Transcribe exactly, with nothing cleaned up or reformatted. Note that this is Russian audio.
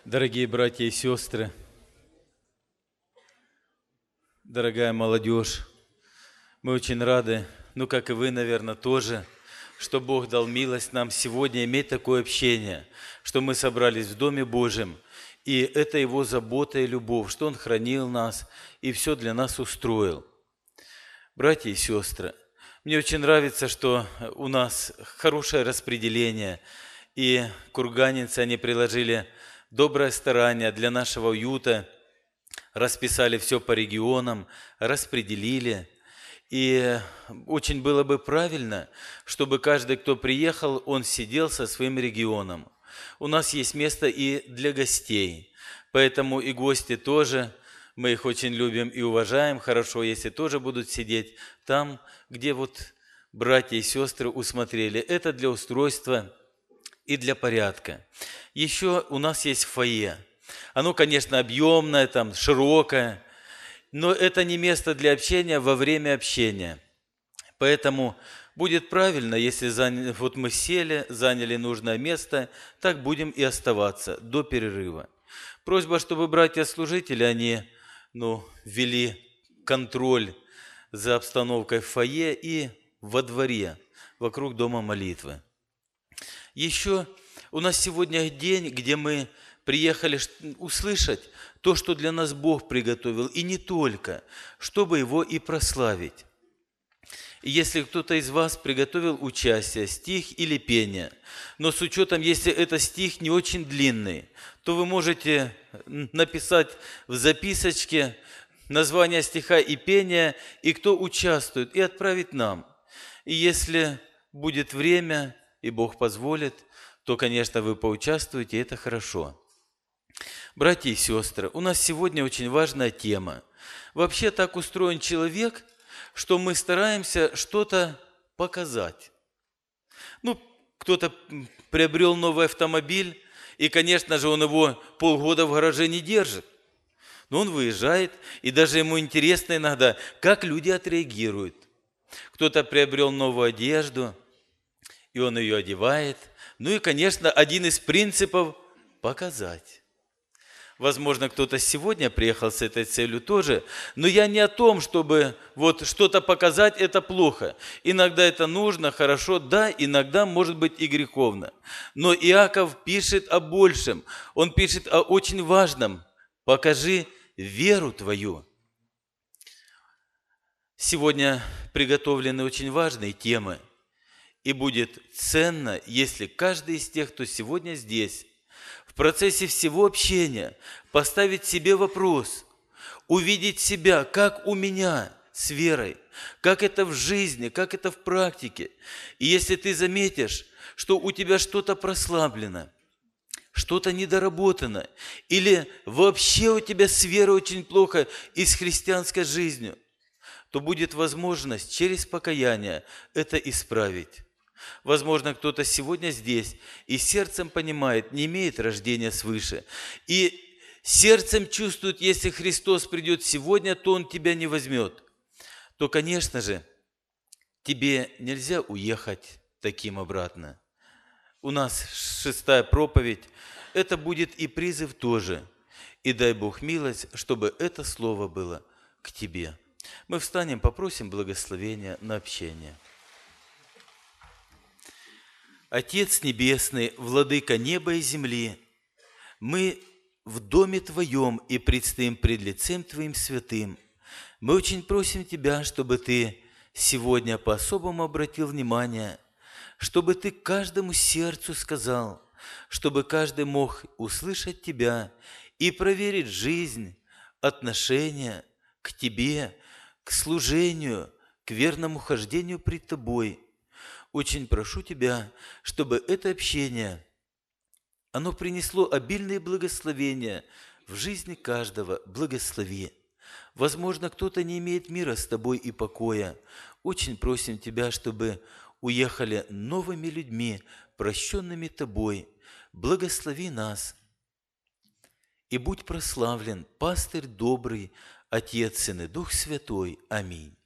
Дорогие братья и сестры, дорогая молодежь, мы очень рады, ну как и вы, наверное, тоже, что Бог дал милость нам сегодня иметь такое общение, что мы собрались в Доме Божьем, и это Его забота и любовь, что Он хранил нас и все для нас устроил. Братья и сестры, мне очень нравится, что у нас хорошее распределение, и курганинцы, они приложили доброе старание для нашего уюта, расписали все по регионам, распределили. И очень было бы правильно, чтобы каждый, кто приехал, он сидел со своим регионом. У нас есть место и для гостей, поэтому и гости тоже, мы их очень любим и уважаем. Хорошо, если тоже будут сидеть там, где вот братья и сестры усмотрели. Это для устройства и для порядка. Еще у нас есть фойе. Оно, конечно, объемное, там, широкое, но это не место для общения во время общения. Поэтому будет правильно, если заняли, вот мы сели, заняли нужное место, так будем и оставаться до перерыва. Просьба, чтобы братья-служители, они ну, ввели контроль за обстановкой в фойе и во дворе, вокруг дома молитвы. Еще у нас сегодня день, где мы приехали услышать то, что для нас Бог приготовил, и не только, чтобы Его и прославить. И если кто-то из вас приготовил участие, стих или пение, но с учетом, если это стих не очень длинный, то вы можете написать в записочке название стиха и пения, и кто участвует, и отправить нам. И если будет время, и Бог позволит, то, конечно, вы поучаствуете, и это хорошо. Братья и сестры, у нас сегодня очень важная тема. Вообще так устроен человек, что мы стараемся что-то показать. Ну, кто-то приобрел новый автомобиль, и, конечно же, он его полгода в гараже не держит. Но он выезжает, и даже ему интересно иногда, как люди отреагируют. Кто-то приобрел новую одежду, и он ее одевает. Ну и, конечно, один из принципов – показать. Возможно, кто-то сегодня приехал с этой целью тоже, но я не о том, чтобы вот что-то показать, это плохо. Иногда это нужно, хорошо, да, иногда может быть и греховно. Но Иаков пишет о большем, он пишет о очень важном. Покажи веру твою. Сегодня приготовлены очень важные темы, и будет ценно, если каждый из тех, кто сегодня здесь, в процессе всего общения поставить себе вопрос, увидеть себя, как у меня с верой, как это в жизни, как это в практике. И если ты заметишь, что у тебя что-то прослаблено, что-то недоработано, или вообще у тебя с верой очень плохо и с христианской жизнью, то будет возможность через покаяние это исправить. Возможно, кто-то сегодня здесь и сердцем понимает, не имеет рождения свыше. И сердцем чувствует, если Христос придет сегодня, то Он тебя не возьмет. То, конечно же, тебе нельзя уехать таким обратно. У нас шестая проповедь, это будет и призыв тоже. И дай Бог милость, чтобы это слово было к тебе. Мы встанем, попросим благословения на общение. Отец Небесный, Владыка неба и земли, мы в Доме Твоем и предстоим пред лицем Твоим святым. Мы очень просим Тебя, чтобы Ты сегодня по-особому обратил внимание, чтобы Ты каждому сердцу сказал, чтобы каждый мог услышать Тебя и проверить жизнь, отношения к Тебе, к служению, к верному хождению пред Тобой. Очень прошу Тебя, чтобы это общение, оно принесло обильные благословения в жизни каждого. Благослови. Возможно, кто-то не имеет мира с Тобой и покоя. Очень просим Тебя, чтобы уехали новыми людьми, прощенными Тобой. Благослови нас. И будь прославлен, пастырь добрый, Отец, Сын и Дух Святой. Аминь.